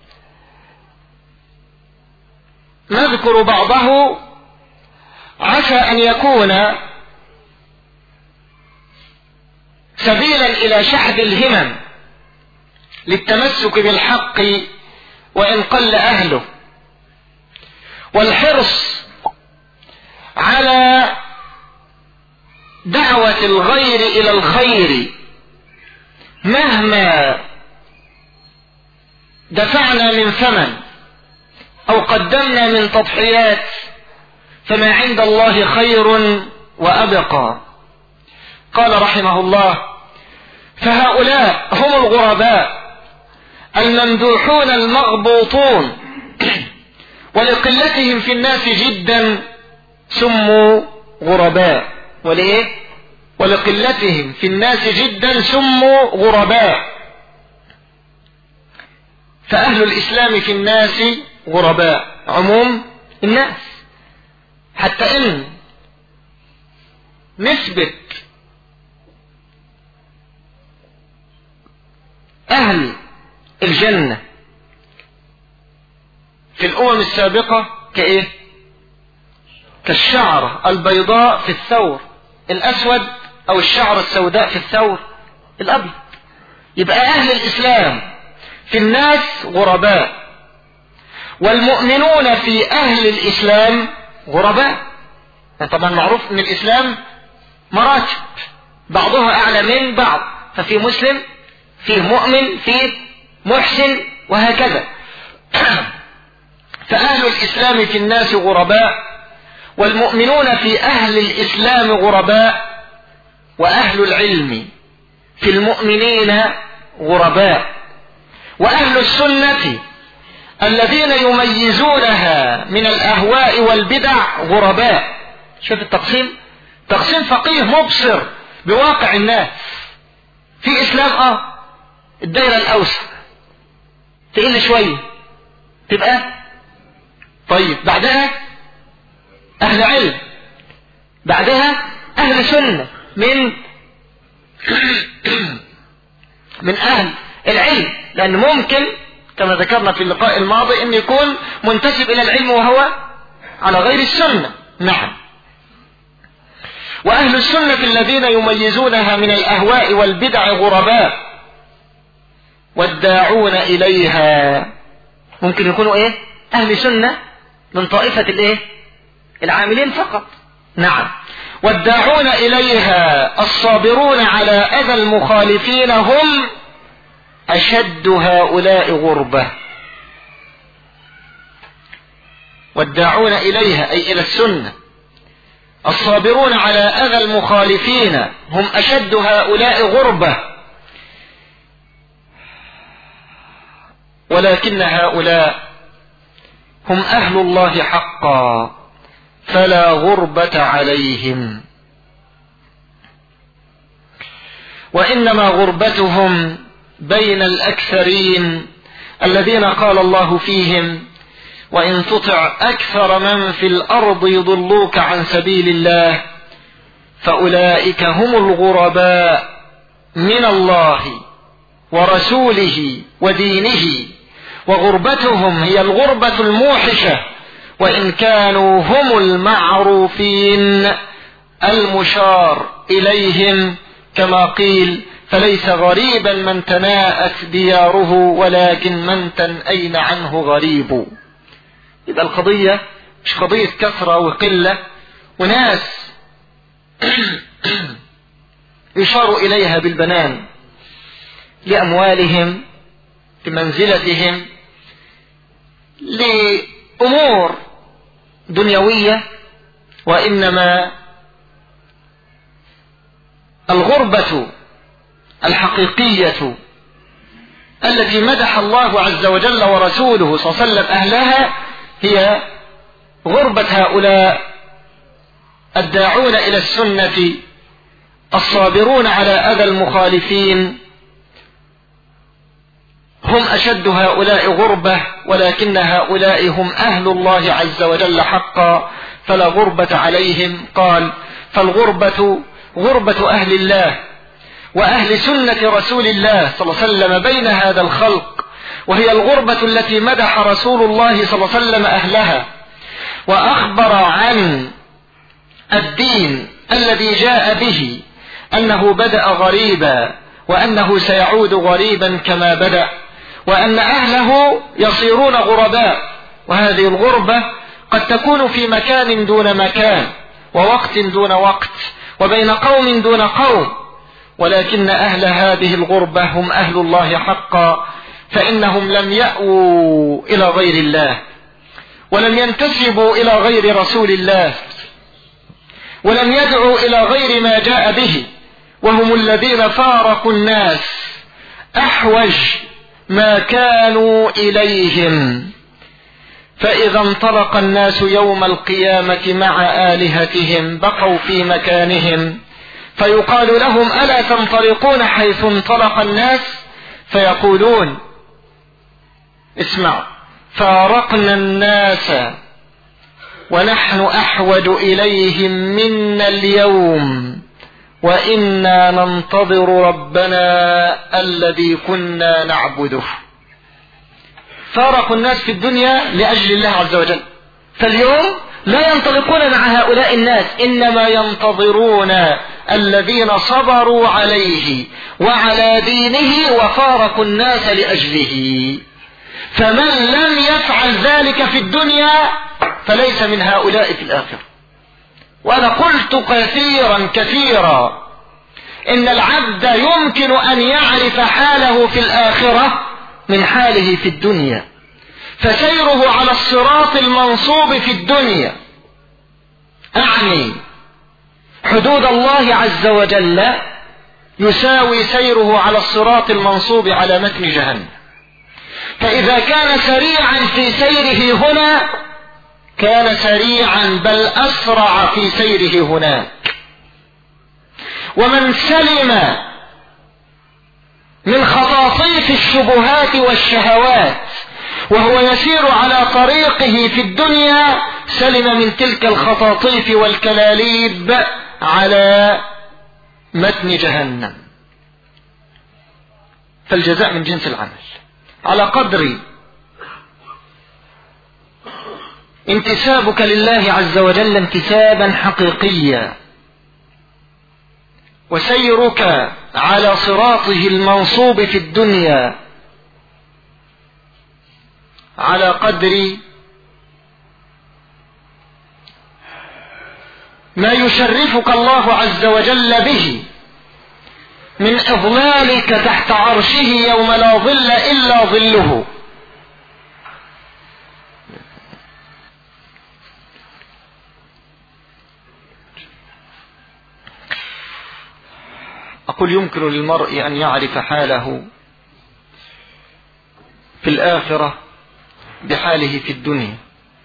نذكر بعضه عسى أن يكون سبيلا إلى شحذ الهمم للتمسك بالحق وإن قل أهله، والحرص على دعوة الغير إلى الخير مهما دفعنا من ثمن أو قدمنا من تضحيات، فما عند الله خير وأبقى. قال رحمه الله: فهؤلاء هم الغرباء الممدوحون المغبوطون، ولقلتهم في الناس جدا سموا غرباء. وليه؟ ولقلتهم في الناس جدا سموا غرباء. فأهل الإسلام في الناس غرباء، عموم الناس، حتى إن نسبة أهل الجنة في الأمم السابقة كإيه؟ كالشعرة البيضاء في الثور الأسود، أو الشعرة السوداء في الثور الأبيض. يبقى أهل الإسلام في الناس غرباء، والمؤمنون في أهل الإسلام غرباء. طبعا معروف أن الإسلام مراتب بعضها أعلى من بعض، ففي مسلم، فيه مؤمن، فيه محسن وهكذا. فأهل الإسلام في الناس غرباء، والمؤمنون في أهل الإسلام غرباء، وأهل العلم في المؤمنين غرباء، وأهل السنة الذين يميزونها من الأهواء والبدع غرباء. شوف التقسيم، تقسيم فقيه مبصر بواقع الناس. في إسلام الدائرة الأوسع تقل شوية تبقى طيب، بعدها أهل علم، بعدها أهل سنة من أهل العلم، لأن ممكن كما ذكرنا في اللقاء الماضي أن يكون منتسب إلى العلم وهو على غير السنة. نعم. وأهل السنة الذين يميزونها من الأهواء والبدع غرباء، والداعون إليها ممكن يكونوا أهل سنة من طائفة العاملين فقط. نعم. والداعون إليها الصابرون على أذى المخالفين هم أشد هؤلاء غربة. والداعون إليها أي إلى السنة الصابرون على أذى المخالفين هم أشد هؤلاء غربة، ولكن هؤلاء هم أهل الله حقا فلا غربة عليهم، وإنما غربتهم بين الأكثرين الذين قال الله فيهم: وإن تطع أكثر من في الأرض يضلوك عن سبيل الله فأولئك هم الغرباء من الله ورسوله ودينه، وغربتهم هي الغربة الموحشة، وإن كانوا هم المعروفين المشار إليهم، كما قيل: فليس غريبا من تناءت دياره ولكن من تنأين عنه غريب. يبقى القضية مش قضية كثرة وقلة وناس يشار إليها بالبنان لأموالهم، لمنزلتهم، لأمور دنيوية، وإنما الغربة الحقيقية التي مدح الله عز وجل ورسوله صلى الله عليه وسلم أهلها هي غربة هؤلاء الداعون إلى السنة الصابرون على أذى المخالفين، هم أشد هؤلاء غربة، ولكن هؤلاء هم أهل الله عز وجل حقا فلا غربة عليهم. قال: فالغربة غربة أهل الله وأهل سنة رسول الله صلى الله عليه وسلم بين هذا الخلق، وهي الغربة التي مدح رسول الله صلى الله عليه وسلم أهلها، وأخبر عن الدين الذي جاء به أنه بدأ غريبا وأنه سيعود غريبا كما بدأ، وأن أهله يصيرون غرباء. وهذه الغربة قد تكون في مكان دون مكان، ووقت دون وقت، وبين قوم دون قوم، ولكن أهل هذه الغربة هم أهل الله حقا، فإنهم لم يأووا إلى غير الله، ولم ينتسبوا إلى غير رسول الله، ولم يدعوا إلى غير ما جاء به، وهم الذين فارقوا الناس أحوج ما كانوا إليهم. فإذا انطلق الناس يوم القيامة مع آلهتهم بقوا في مكانهم، فيقال لهم: ألا تنطلقون حيث انطلق الناس؟ فيقولون: اسمعوا، فارقنا الناس ونحن أحوج إليهم منا اليوم، وإنا ننتظر ربنا الذي كنا نعبده. فارقوا الناس في الدنيا لأجل الله عز وجل، فاليوم لا ينطلقون مع هؤلاء الناس، إنما ينتظرون الذين صبروا عليه وعلى دينه وفارقوا الناس لأجله. فمن لم يفعل ذلك في الدنيا فليس من هؤلاء في الآخرة. وأنا قلت كثيرا إن العبد يمكن أن يعرف حاله في الآخرة من حاله في الدنيا، فسيره على الصراط المنصوب في الدنيا، أعني حدود الله عز وجل، يساوي سيره على الصراط المنصوب على متن جهنم. فإذا كان سريعا في سيره هنا كان سريعا بل أسرع في سيره هناك. ومن سلم من خطاطيف الشبهات والشهوات وهو يسير على طريقه في الدنيا سلم من تلك الخطاطيف والكلاليب على متن جهنم. فالجزاء من جنس العمل، على قدر انتسابك لله عز وجل انتسابا حقيقيا وسيرك على صراطه المنصوب في الدنيا على قدر ما يشرفك الله عز وجل به من إظلالك تحت عرشه يوم لا ظل إلا ظله. أقول يمكن للمرء أن يعرف حاله في الآخرة بحاله في الدنيا،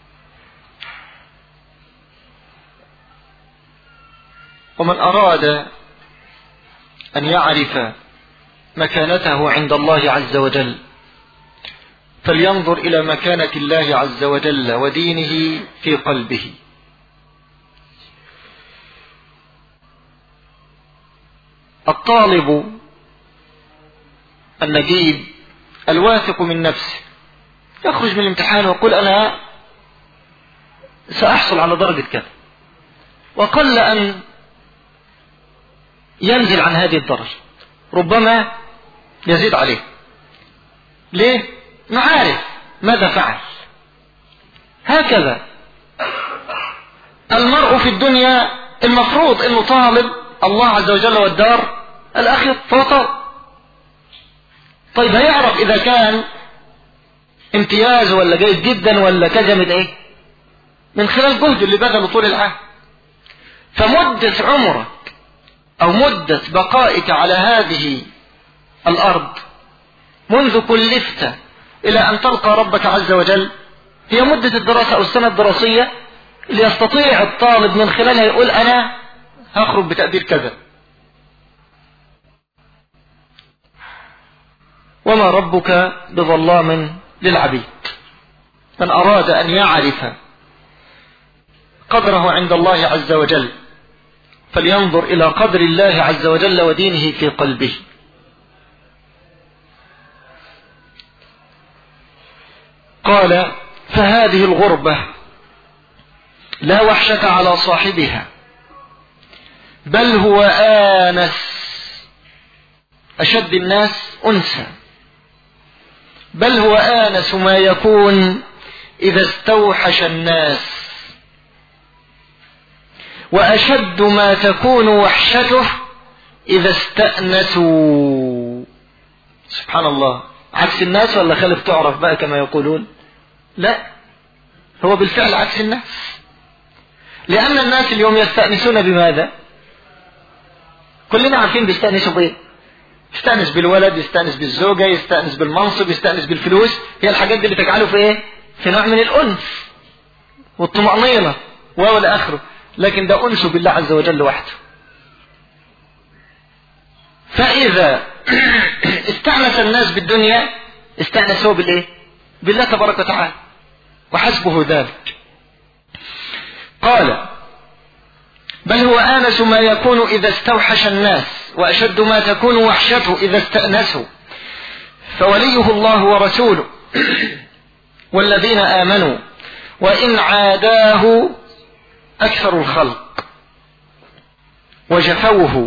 ومن أراد أن يعرف مكانته عند الله عز وجل فلينظر إلى مكانة الله عز وجل ودينه في قلبه. الطالب النجيب الواثق من نفسه يخرج من الامتحان ويقول أنا سأحصل على درجة كذا، وقل أن ينزل عن هذه الدرجة، ربما يزيد عليه. ليه؟ معارف ماذا فعل. هكذا المرء في الدنيا المفروض أنه طالب الله عز وجل والدار الآخرة، فهو طالب. طيب هيعرف إذا كان امتياز ولا جيد جدا ولا كذا من ايه؟ من خلال جهد اللي بذله طول العام. فمدة عمرك أو مدة بقائك على هذه الأرض منذ كلفت إلى أن تلقى ربك عز وجل هي مدة الدراسة أو السنة الدراسية اللي يستطيع الطالب من خلالها يقول أنا هخرج بتقدير كذا. وما ربك بظلام للعبيد. من أراد أن يعرف قدره عند الله عز وجل فلينظر إلى قدر الله عز وجل ودينه في قلبه. قال فهذه الغربة لا وحشة على صاحبها بل هو آنس أشد الناس أنسا، بل هو آنس ما يكون إذا استوحش الناس، وأشد ما تكون وحشته إذا استأنسوا. سبحان الله، عكس الناس ولا خلف تعرف بقى كما يقولون؟ لا، هو بالفعل عكس الناس. لأن الناس اليوم يستأنسون بماذا؟ كلنا عارفين بيستأنسوا بإيه؟ يستأنس بالولد، يستأنس بالزوجة، يستأنس بالمنصب، يستأنس بالفلوس. هي الحاجات دي اللي تجعله في إيه؟ في نوع من الأنس والطمأنينة ولا آخره. لكن ده أنس بالله عز وجل وحده. فإذا استأنس الناس بالدنيا استأنسوا بالإيه؟ بالله تبارك وتعالى، وحسبه ذلك. قال بل هو آنس ما يكون إذا استوحش الناس، وأشد ما تكون وحشته إذا استأنسوا. فوليه الله ورسوله والذين آمنوا وإن عاداه أكثر الخلق وجفوه.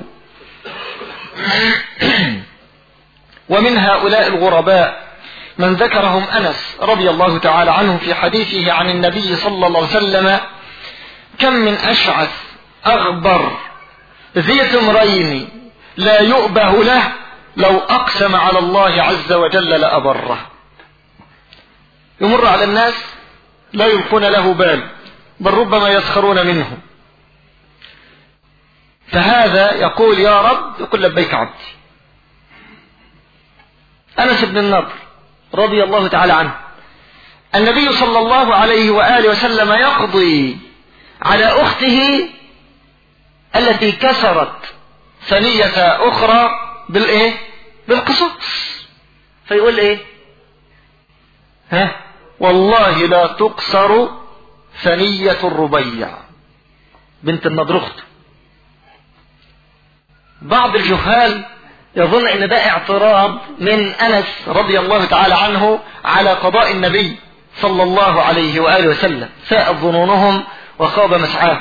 ومن هؤلاء الغرباء من ذكرهم أنس رضي الله تعالى عنه في حديثه عن النبي صلى الله عليه وسلم: كم من أشعث أغبر ذي ثمرين لا يؤبه له لو أقسم على الله عز وجل لأبره. يمر على الناس لا يلقون له بال، بل ربما يسخرون منه، فهذا يقول يا رب، يقول لبيك عبدي. أنس بن النضر رضي الله تعالى عنه، النبي صلى الله عليه وآله وسلم يقضي على أخته التي كسرت ثنية أخرى بالقصاص، فيقول إيه؟ والله لا تقصر ثنية الربيع بنت النضر أخته. بعض الجهال يظن ان ده اعتراض من أنس رضي الله تعالى عنه على قضاء النبي صلى الله عليه وآله وسلم، ساءت ظنونهم وخاب مسعاه.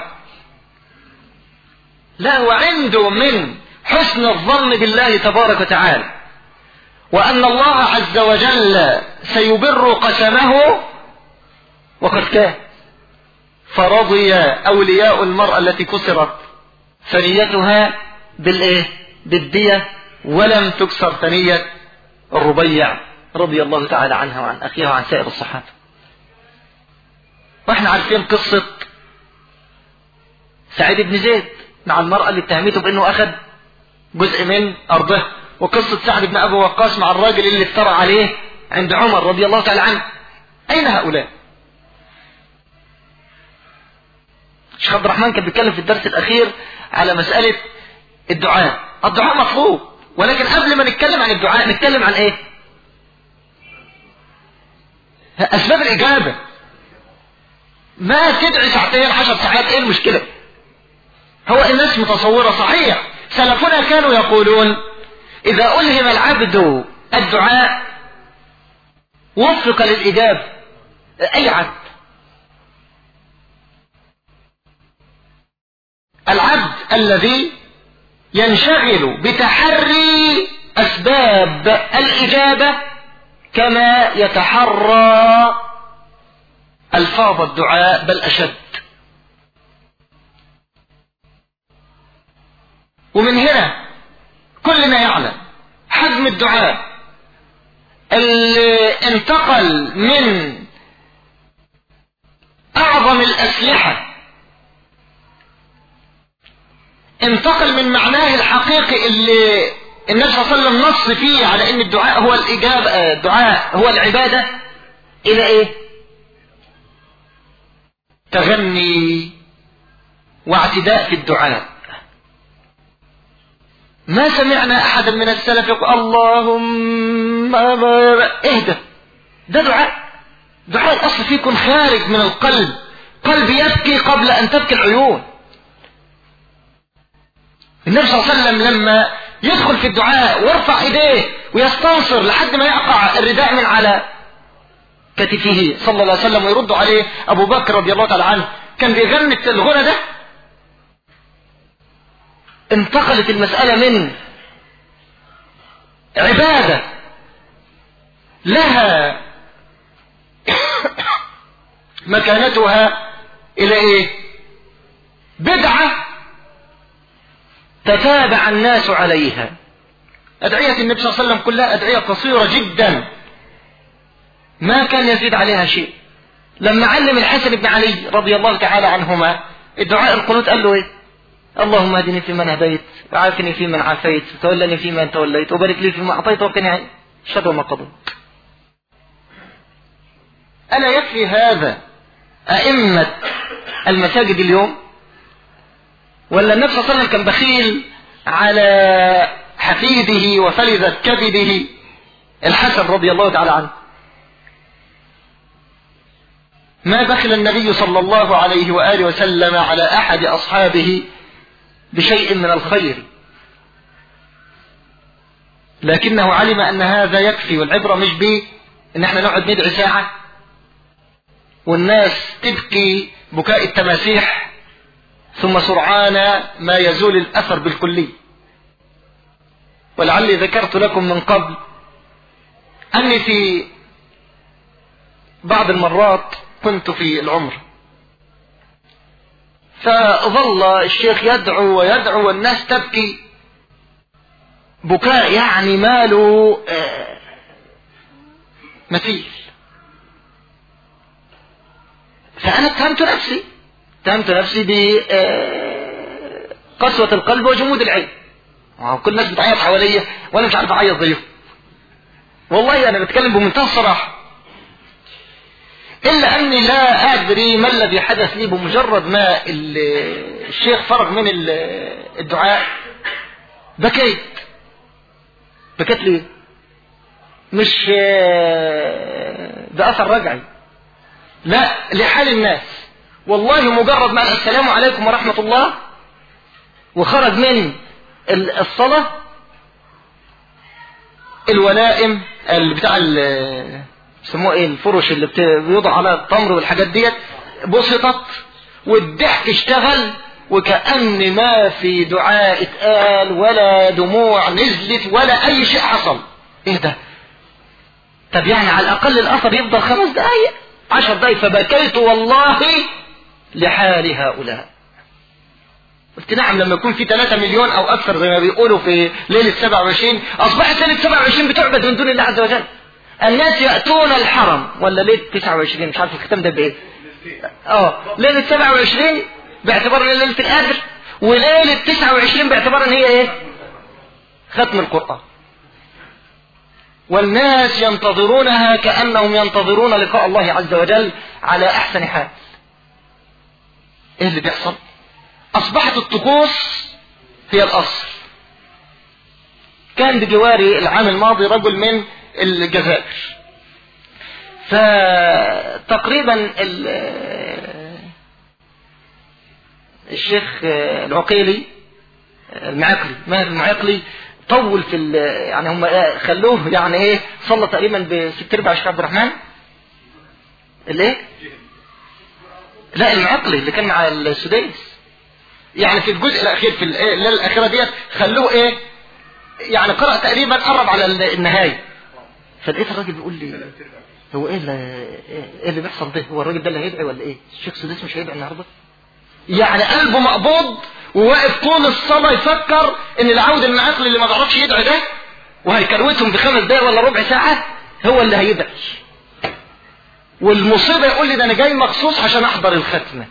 لا، وعنده من حسن الظن بالله تبارك وتعالى وأن الله عز وجل سيبر قسمه، وقد كان، فرضي أولياء المرأة التي كسرت ثنيتها بالدية، ولم تكسر ثنية الربيع رضي الله تعالى عنها وعن أخيها وعن سائر الصحابة. واحنا عارفين قصة سعيد بن زيد مع المرأة اللي اتهمته بأنه أخذ جزء من أرضه، وقصة سعد بن أبي وقاص مع الراجل اللي افترى عليه عند عمر رضي الله تعالى عنه. أين هؤلاء؟ الشيخ عبد الرحمن كان بيتكلم في الدرس الأخير على مسألة الدعاء. الدعاء مطلوب، ولكن قبل ما نتكلم عن الدعاء نتكلم عن ايه؟ أسباب الإجابة. ما تدعي ساعتين 10 ساعات، ايه المشكلة؟ هو الناس متصورة صحيح، سلفنا كانوا يقولون إذا ألهم العبد الدعاء وفق للإجابة. أي عبد؟ العبد الذي ينشغل بتحري أسباب الإجابة كما يتحرى ألفاظ الدعاء، بل أشد. ومن هنا كلنا يعلم حجم الدعاء اللي انتقل من أعظم الأسلحة، انتقل من معناه الحقيقي اللي النبي صلى الله عليه وسلم نص فيه على ان الدعاء هو الإجابة، الدعاء هو العبادة، الى ايه؟ تغني واعتداء في الدعاء. ما سمعنا احدا من السلف يقول اللهم اهدى. ده دعاء الاصل فيه يكون خارج من القلب، قلب يبكي قبل ان تبكي العيون. النبي صلى الله عليه وسلم لما يدخل في الدعاء ويرفع ايديه ويستنصر لحد ما يقع الرداء من على كتفه صلى الله عليه وسلم ويرد عليه ابو بكر رضي الله تعالى عنه، كان بيغني الغنى ده. انتقلت المسألة من عبادة لها مكانتها الى ايه؟ بدعة تتابع الناس عليها. أدعية النبي صلى الله عليه وسلم كلها أدعية قصيرة جدا ما كان يزيد عليها شيء. لما علم الحسن بن علي رضي الله تعالى عنهما الدعاء القنوت قال له ايه؟ اللهم اهدني فيمن هديت، وعافني فيمن عافيت، وتولني فيمن توليت، وبارك لي فيما أعطيت، وقني شر ما قضيت. ألا يكفي هذا أئمة المساجد اليوم؟ ولا النبي صلى الله عليه وسلم كان بخيل على حفيده وفلذة كبده الحسن رضي الله تعالى عنه؟ ما بخل النبي صلى الله عليه وآله وسلم على أحد أصحابه بشيء من الخير، لكنه علم أن هذا يكفي. والعبرة مش بيه إن احنا نقعد ندعي ساعة والناس تبكي بكاء التماسيح ثم سرعان ما يزول الأثر بالكلي. ولعلي ذكرت لكم من قبل أني في بعض المرات كنت في العمر، فظل الشيخ يدعو ويدعو والناس تبكي، بكاء يعني ماله مثيل. فأنا اتهمت نفسي بقسوة القلب وجمود العين. كل الناس بتعيط حواليا وأنا مش عارف أعيط زيهم. والله أنا بتكلم بمنتهى الصراحة، إلا أني لا أدري ما الذي حدث لي. بمجرد ما الشيخ فرغ من الدعاء بكيت ليه؟ مش ده أثر رجعي، لا، لحال الناس. والله مجرد ما السلام عليكم ورحمة الله وخرج من الصلاة، الولائم اللي بتاع بيسموه ايه، الفرش اللي بيوضع على التمر والحاجات ديت بسطت، والضحك اشتغل، وكأن ما في دعاء اتقال ولا دموع نزلت ولا اي شيء حصل. ايه ده؟ طب يعني على الاقل الاثر يفضل 5 دقايق 10 دقايق. فبكيت والله لحال هؤلاء. قلت نعم، لما يكون في 3 مليون او اكثر زي ما بيقولوا في ليلة 27، اصبحت ليلة 27 بتعبد من دون الله عز وجل. الناس يأتون الحرم، ولا ليلة 29 مش عارف الختام ده بايه، ليلة 27 باعتبار ليلة القدر، وليلة 29 باعتبار ان هي ايه، ختم القرآن. والناس ينتظرونها كأنهم ينتظرون لقاء الله عز وجل على احسن حال. ايه اللي بيحصل؟ اصبحت الطقوس هي الاصل. كان بجواري العام الماضي رجل من الجزائر، فتقريبا الشيخ العقيلي المعقلي، ماهر المعقلي، طول في يعني هم خلوه يعني ايه، صلى تقريبا ب6/4 الشيخ عبد الرحمن الايه، لا المعقلي اللي كان مع السديس، يعني في الجزء الاخير في الليله الاخيره ديت خلوه ايه، يعني قرأ تقريبا قرب على النهايه. فلقيت الراجل بيقول لي هو ايه اللي بيحصل ده؟ هو الراجل ده اللي هيدعي ولا ايه؟ الشيخ سديس مش هيدعي النهارده؟ يعني قلبه مقبوض وواقف طول الصلاه يفكر ان العود المعقل اللي ما بيعرفش يدعي ده وهيكروتهم ب5 دقايق ولا ربع ساعه هو اللي هيدعي. والمصيبه يقول لي ده انا جاي مخصوص عشان احضر الختمه.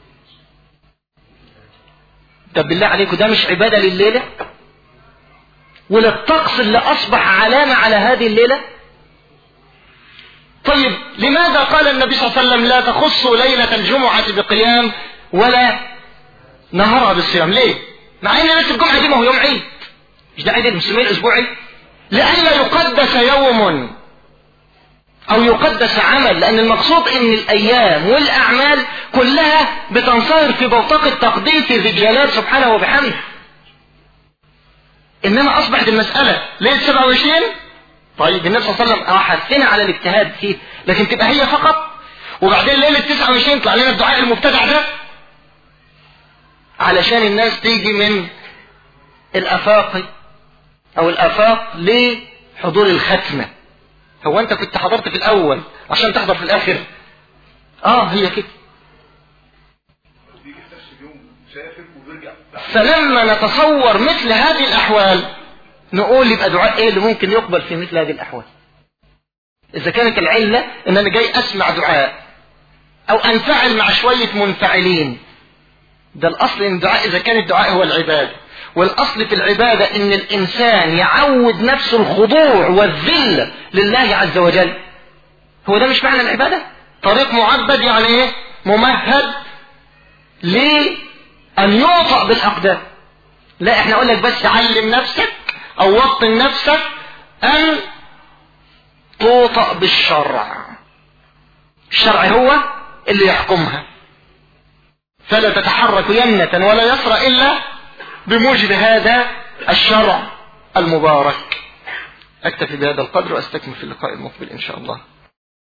طب بالله عليكم ده مش عباده لليله؟ وللطقس اللي اصبح علامه على هذه الليله؟ طيب لماذا قال النبي صلى الله عليه وسلم لا تخصوا ليلة الجمعة بقيام ولا نهارها بالصيام؟ ليه؟ مع ان ليلة الجمعة دي ما هو يوم عيد، مش ده عيد المسلمين الاسبوعي؟ لئلا يقدس يوم او يقدس عمل، لان المقصود ان الايام والاعمال كلها بتنصهر في بوتقة تقديس ذي الجلال سبحانه وبحمده. انما اصبحت المسألة ليلة 27، طيب النبي صلى الله عليه وسلم حثنا على الاجتهاد فيه، لكن تبقى هي فقط، وبعدين ليلة 29 يطلع لنا الدعاء المبتدع ده علشان الناس تيجي من الافاق او الافاق لحضور الختمة. هو انت كنت حضرت في الاول عشان تحضر في الاخر؟ هي كده. فلما نتصور مثل هذه الاحوال نقول يبقى دعاء ايه اللي ممكن يقبل في مثل هذه الاحوال؟ اذا كانت العلة ان انا جاي اسمع دعاء او انفعل مع شوية منفعلين، ده الاصل ان الدعاء اذا كان الدعاء هو العبادة، والاصل في العبادة ان الانسان يعود نفسه الخضوع والذل لله عز وجل. هو ده مش معنى العبادة؟ طريق معبد يعني ايه؟ ممهد لان يوطأ بالاقدام. لا احنا اقول لك بس علم نفسك او وطن نفسك ان توطأ بالشرع. الشرع هو اللي يحكمها، فلا تتحرك يمنة ولا يسرى الا بموجب هذا الشرع المبارك. اكتفي بهذا القدر واستكمل في اللقاء المقبل ان شاء الله.